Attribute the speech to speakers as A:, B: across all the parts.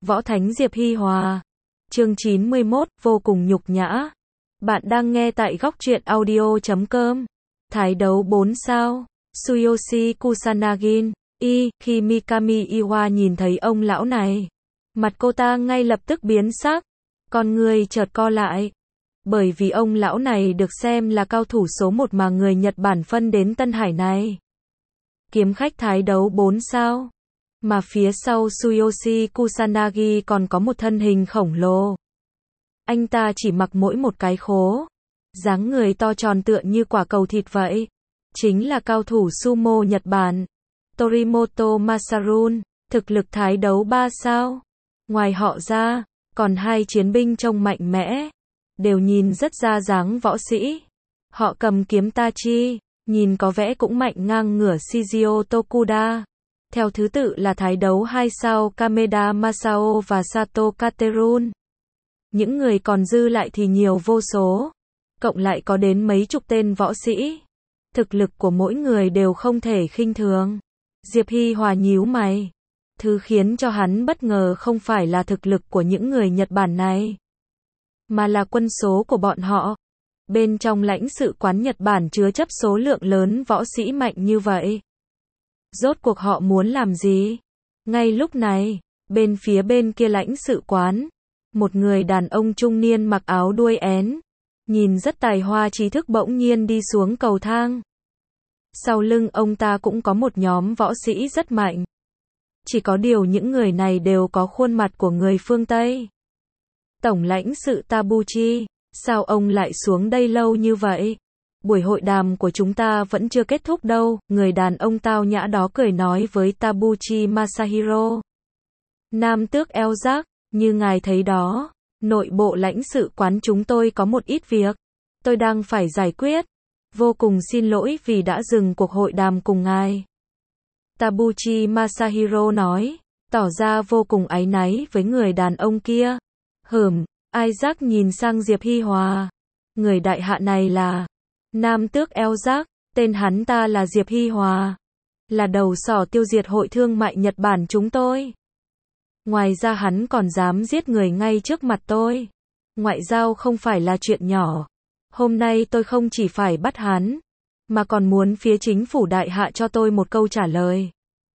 A: Võ Thánh Diệp Hi Hòa. Chương 91, vô cùng nhục nhã. Bạn đang nghe tại góc truyện audio.com. Thái đấu 4 sao. Tsuyoshi Kusanagi. Khi Mikami Iwa nhìn thấy ông lão này, mặt cô ta ngay lập tức biến sắc, con người chợt co lại. Bởi vì ông lão này được xem là cao thủ số 1 mà người Nhật Bản phân đến Tân Hải này. Kiếm khách thái đấu 4 sao. Mà phía sau Tsuyoshi Kusanagi còn có một thân hình khổng lồ. Anh ta chỉ mặc mỗi một cái khố, dáng người to tròn tựa như quả cầu thịt vậy. Chính là cao thủ sumo Nhật Bản, Torimoto Masarun, thực lực thái đấu 3 sao. Ngoài họ ra, còn hai chiến binh trông mạnh mẽ, đều nhìn rất ra dáng võ sĩ. Họ cầm kiếm Tachi, nhìn có vẻ cũng mạnh ngang ngửa Shizio Tokuda. Theo thứ tự là thái đấu 2 sao Kameda Masao và Sato Katerun. Những người còn dư lại thì nhiều vô số, cộng lại có đến mấy chục tên võ sĩ. Thực lực của mỗi người đều không thể khinh thường. Diệp Hi Hòa nhíu mày. Thứ khiến cho hắn bất ngờ không phải là thực lực của những người Nhật Bản này, mà là quân số của bọn họ. Bên trong lãnh sự quán Nhật Bản chứa chấp số lượng lớn võ sĩ mạnh như vậy. Rốt cuộc họ muốn làm gì? Ngay lúc này, bên kia lãnh sự quán, một người đàn ông trung niên mặc áo đuôi én, nhìn rất tài hoa trí thức bỗng nhiên đi xuống cầu thang. Sau lưng ông ta cũng có một nhóm võ sĩ rất mạnh. Chỉ có điều những người này đều có khuôn mặt của người phương Tây. Tổng lãnh sự Tabuchi, sao ông lại xuống đây lâu như vậy? Buổi hội đàm của chúng ta vẫn chưa kết thúc đâu, người đàn ông tao nhã đó cười nói với Tabuchi Masahiro. Nam tước eo giác, như ngài thấy đó, nội bộ lãnh sự quán chúng tôi có một ít việc, tôi đang phải giải quyết. Vô cùng xin lỗi vì đã dừng cuộc hội đàm cùng ngài. Tabuchi Masahiro nói, tỏ ra vô cùng áy náy với người đàn ông kia. Isaac nhìn sang Diệp Hi Hòa. Người đại hạ này là Nam tước eo giác, tên hắn ta là Diệp Hi Hòa, là đầu sỏ tiêu diệt hội thương mại Nhật Bản chúng tôi. Ngoài ra hắn còn dám giết người ngay trước mặt tôi. Ngoại giao không phải là chuyện nhỏ. Hôm nay tôi không chỉ phải bắt hắn, mà còn muốn phía chính phủ đại hạ cho tôi một câu trả lời.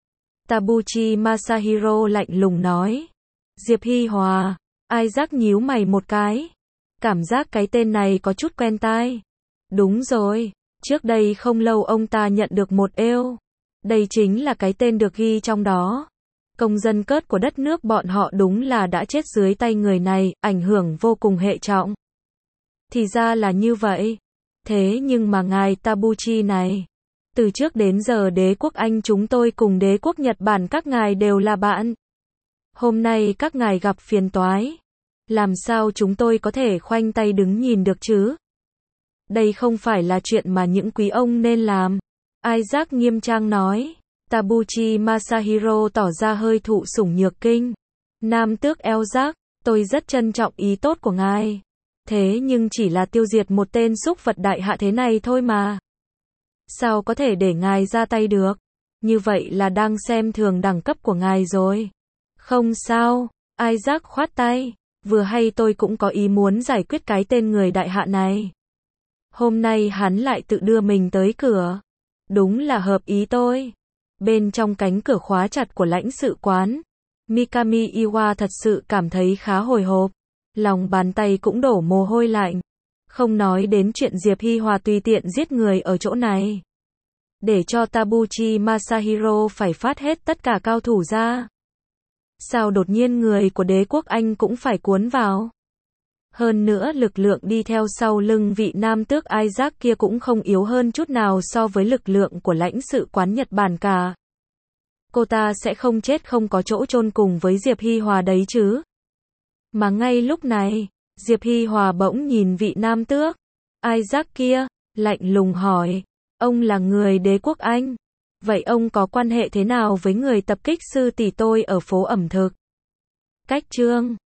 A: Tabuchi Masahiro lạnh lùng nói. Diệp Hi Hòa, Isaac nhíu mày một cái. Cảm giác cái tên này có chút quen tai. Đúng rồi, trước đây không lâu ông ta nhận được một êu. Đây chính là cái tên được ghi trong đó. Công dân cớt của đất nước bọn họ đúng là đã chết dưới tay người này, ảnh hưởng vô cùng hệ trọng. Thì ra là như vậy. Thế nhưng mà ngài Tabuchi này, từ trước đến giờ đế quốc Anh chúng tôi cùng đế quốc Nhật Bản các ngài đều là bạn. Hôm nay các ngài gặp phiền toái. Làm sao chúng tôi có thể khoanh tay đứng nhìn được chứ? Đây không phải là chuyện mà những quý ông nên làm. Isaac nghiêm trang nói. Tabuchi Masahiro tỏ ra hơi thụ sủng nhược kinh. Nam tước eo giác, tôi rất trân trọng ý tốt của ngài. Thế nhưng chỉ là tiêu diệt một tên súc vật đại hạ thế này thôi mà. Sao có thể để ngài ra tay được? Như vậy là đang xem thường đẳng cấp của ngài rồi. Không sao, Isaac khoát tay. Vừa hay tôi cũng có ý muốn giải quyết cái tên người đại hạ này. Hôm nay hắn lại tự đưa mình tới cửa. Đúng là hợp ý tôi. Bên trong cánh cửa khóa chặt của lãnh sự quán, Mikami Iwa thật sự cảm thấy khá hồi hộp. Lòng bàn tay cũng đổ mồ hôi lạnh. Không nói đến chuyện Diệp Hi Hòa tùy tiện giết người ở chỗ này, để cho Tabuchi Masahiro phải phát hết tất cả cao thủ ra. Sao đột nhiên người của đế quốc Anh cũng phải cuốn vào? Hơn nữa lực lượng đi theo sau lưng vị nam tước Isaac kia cũng không yếu hơn chút nào so với lực lượng của lãnh sự quán Nhật Bản cả. Cô ta sẽ không chết không có chỗ chôn cùng với Diệp Hi Hòa đấy chứ? Mà ngay lúc này, Diệp Hi Hòa bỗng nhìn vị nam tước Isaac kia, lạnh lùng hỏi, ông là người đế quốc Anh, vậy ông có quan hệ thế nào với người tập kích sư tỷ tôi ở phố ẩm thực? Cách chương